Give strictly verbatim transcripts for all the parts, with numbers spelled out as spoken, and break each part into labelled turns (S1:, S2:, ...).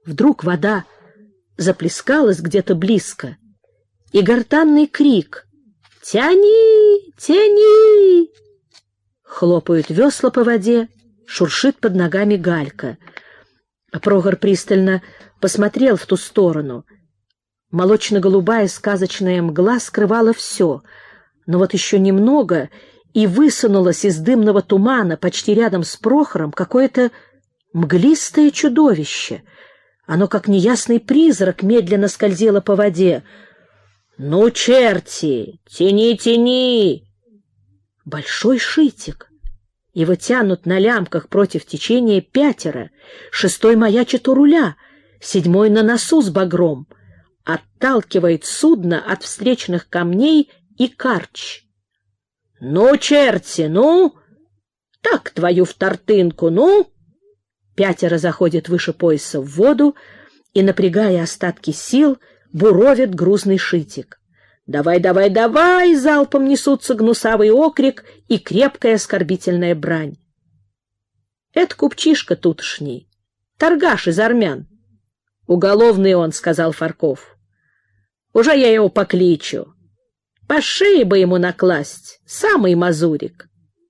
S1: Вдруг вода заплескалась где-то близко, и гортанный крик «Тяни! Тяни!» Хлопают весла по воде, шуршит под ногами галька. Прохор пристально посмотрел в ту сторону. Молочно-голубая сказочная мгла скрывала все, но вот еще немного, и высунулось из дымного тумана почти рядом с Прохором какое-то мглистое чудовище. Оно, как неясный призрак, медленно скользило по воде. «Ну, черти! Тяни, тяни!» Большой шитик. Его тянут на лямках против течения пятеро. Шестой маячит у руля, седьмой на носу с багром. Отталкивает судно от встречных камней и карч. «Ну, черти, ну! Так твою втортынку, ну!» Пятеро заходят выше пояса в воду и, напрягая остатки сил, буровит грузный шитик. «Давай, давай, давай!» — залпом несутся гнусавый окрик и крепкая оскорбительная брань. Это купчишка тутошний, торгаш из армян. «Уголовный он», — сказал Фарков. «Уже я его покличу. По шее бы ему накласть, самый мазурик».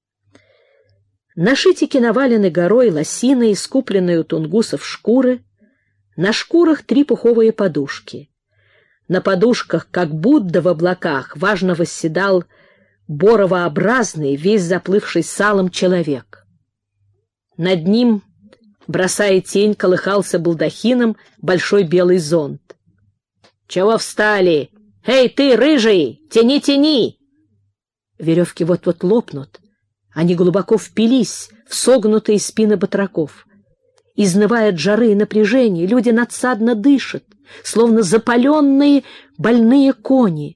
S1: На шитике навалены горой лосиной, скупленные у тунгусов шкуры, на шкурах три пуховые подушки. На подушках, как Будда в облаках, важно восседал боровообразный, весь заплывший салом человек. Над ним, бросая тень, колыхался балдахином большой белый зонт. «Чего встали? Эй, ты, рыжий, тяни, тяни!» Веревки вот-вот лопнут. Они глубоко впились в согнутые спины батраков. Изнывая от жары и напряжения, люди надсадно дышат, словно запаленные больные кони.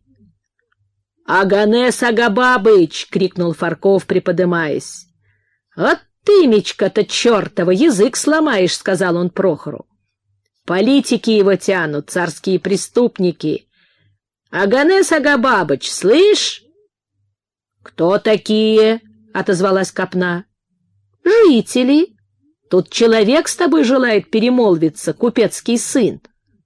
S1: «Аганес Агабабыч!» — крикнул Фарков, приподымаясь. «Вот ты, мечка-то чертова, язык сломаешь!» — сказал он Прохору. «Политики его тянут, царские преступники. Аганес Агабабыч, слышь?» «Кто такие?» — отозвалась Копна. «Жители. Тут человек с тобой желает перемолвиться, купецкий сын».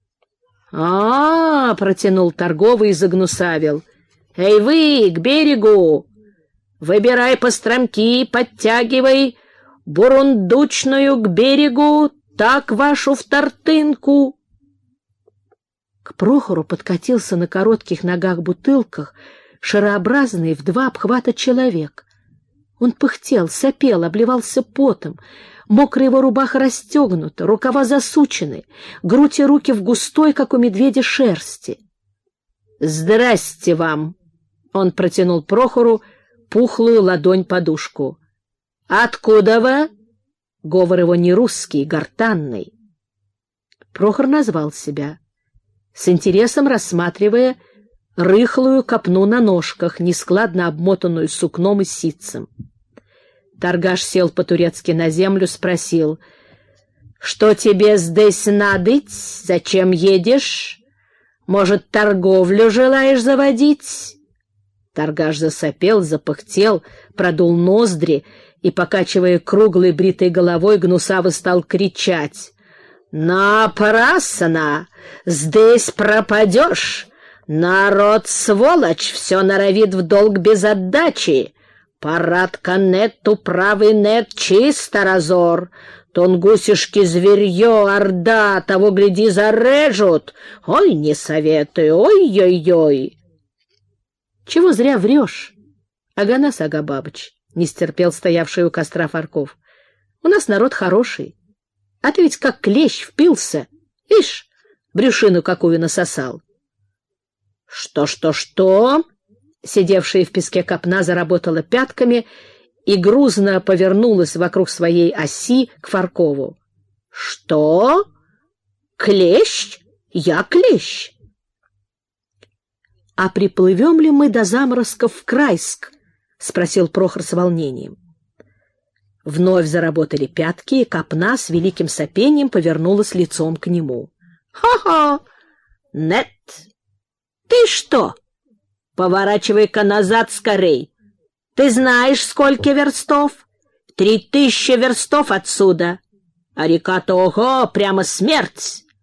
S1: «А-а-а!» — протянул торговый и загнусавил. «Эй вы, к берегу! Выбирай постромки, подтягивай бурундучную к берегу, так вашу втортынку!» К Прохору подкатился на коротких ногах-бутылках шарообразный в два обхвата человек. Он пыхтел, сопел, обливался потом. Мокрая его рубаха расстегнута, рукава засучены, грудь и руки в густой, как у медведя, шерсти. «Здрасте вам!» — он протянул Прохору пухлую ладонь-подушку. «Откуда вы?» — говор его не русский, гортанный. Прохор назвал себя, с интересом рассматривая рыхлую копну на ножках, нескладно обмотанную сукном и ситцем. Торгаш сел по-турецки на землю, спросил: «Что тебе здесь надыть? Зачем едешь? Может, торговлю желаешь заводить?» Торгаш засопел, запыхтел, продул ноздри и, покачивая круглой бритой головой, гнусаво стал кричать: «Напрасно! Здесь пропадешь! Народ сволочь, все норовит в долг без отдачи! Парадка нет, управы нет, чисто разор! Тунгусишки зверье, орда, того, гляди, зарежут! Ой, не советую, ой-ой-ой!» «Чего зря врешь, Аганес Агабабыч?» — не стерпел стоявший у костра Фарков. «У нас народ хороший, а ты ведь как клещ впился, ишь, брюшину какую насосал». «Что-что-что?» Сидевшая в песке копна заработала пятками и грузно повернулась вокруг своей оси к Фаркову. «Что? Клещ? Я клещ?» «А приплывем ли мы до заморозков в Крайск?» — спросил Прохор с волнением. Вновь заработали пятки, и копна с великим сопением повернулась лицом к нему. «Ха-ха! Нет! Ты что? Поворачивай-ка назад скорей! Ты знаешь, сколько верстов? Три тысячи верстов отсюда! А река-то, ого, прямо смерть!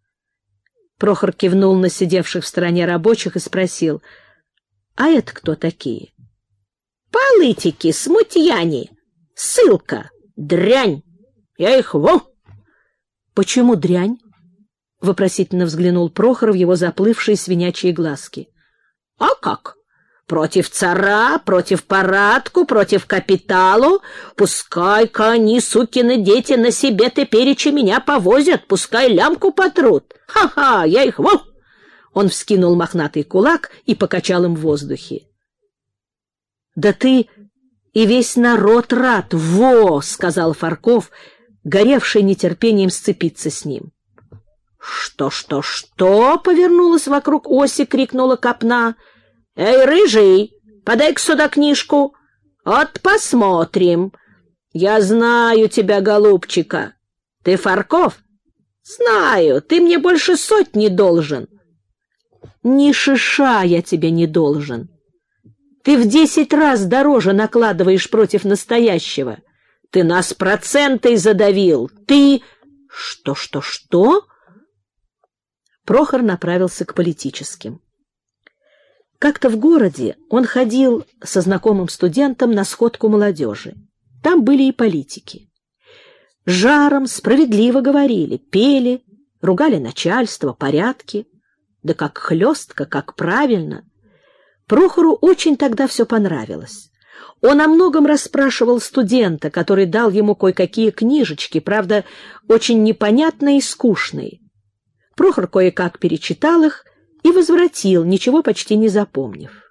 S1: Прохор кивнул на сидевших в стороне рабочих и спросил: «А это кто такие?» «Политики, смутьяне, ссылка, дрянь. Я их во!» «Почему дрянь?» — вопросительно взглянул Прохор в его заплывшие свинячьи глазки. «А как? Против цара, против порядку, против капиталу. Пускай-ка они, сукины дети, на себе тепереча меня повозят, пускай лямку потрут. Ха-ха, я их во!» Он вскинул мохнатый кулак и покачал им в воздухе. «Да ты и весь народ рад, во!» — сказал Фарков, горевший нетерпением сцепиться с ним. «Что, что, что?» — повернулась вокруг оси, крикнула копна. «Эй, рыжий, подай-ка сюда книжку. Вот посмотрим. Я знаю тебя, голубчика. Ты Фарков? Знаю, ты мне больше сотни должен». «Ни шиша я тебе не должен. Ты в десять раз дороже накладываешь против настоящего. Ты нас процентой задавил. Ты...» «Что, что, что?» Прохор направился к политическим. Как-то в городе он ходил со знакомым студентом на сходку молодежи. Там были и политики. Жаром, справедливо говорили, пели, ругали начальство, порядки. Да как хлестко, как правильно. Прохору очень тогда все понравилось. Он о многом расспрашивал студента, который дал ему кое-какие книжечки, правда, очень непонятные и скучные. Прохор кое-как перечитал их и возвратил, ничего почти не запомнив.